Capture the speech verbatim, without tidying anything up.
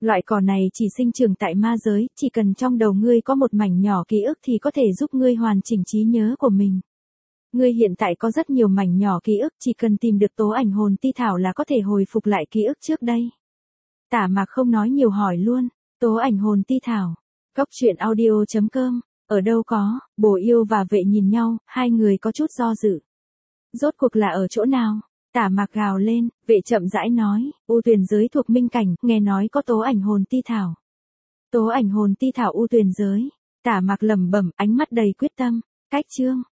Loại cỏ này chỉ sinh trưởng tại ma giới, chỉ cần trong đầu ngươi có một mảnh nhỏ ký ức thì có thể giúp ngươi hoàn chỉnh trí nhớ của mình. Ngươi hiện tại có rất nhiều mảnh nhỏ ký ức, chỉ cần tìm được tố ảnh hồn ti thảo là có thể hồi phục lại ký ức trước đây. Tả Mạc không nói nhiều hỏi luôn, tố ảnh hồn ti thảo. Cốc truyện audio chấm com, ở đâu có, Bồ Yêu và Vệ nhìn nhau, hai người có chút do dự. Rốt cuộc là ở chỗ nào? Tả Mạc gào lên, Vệ chậm rãi nói, U Tuyền giới thuộc minh cảnh, nghe nói có tố ảnh hồn ti thảo. Tố ảnh hồn ti thảo U Tuyền giới. Tả Mạc lẩm bẩm, ánh mắt đầy quyết tâm. Cách chương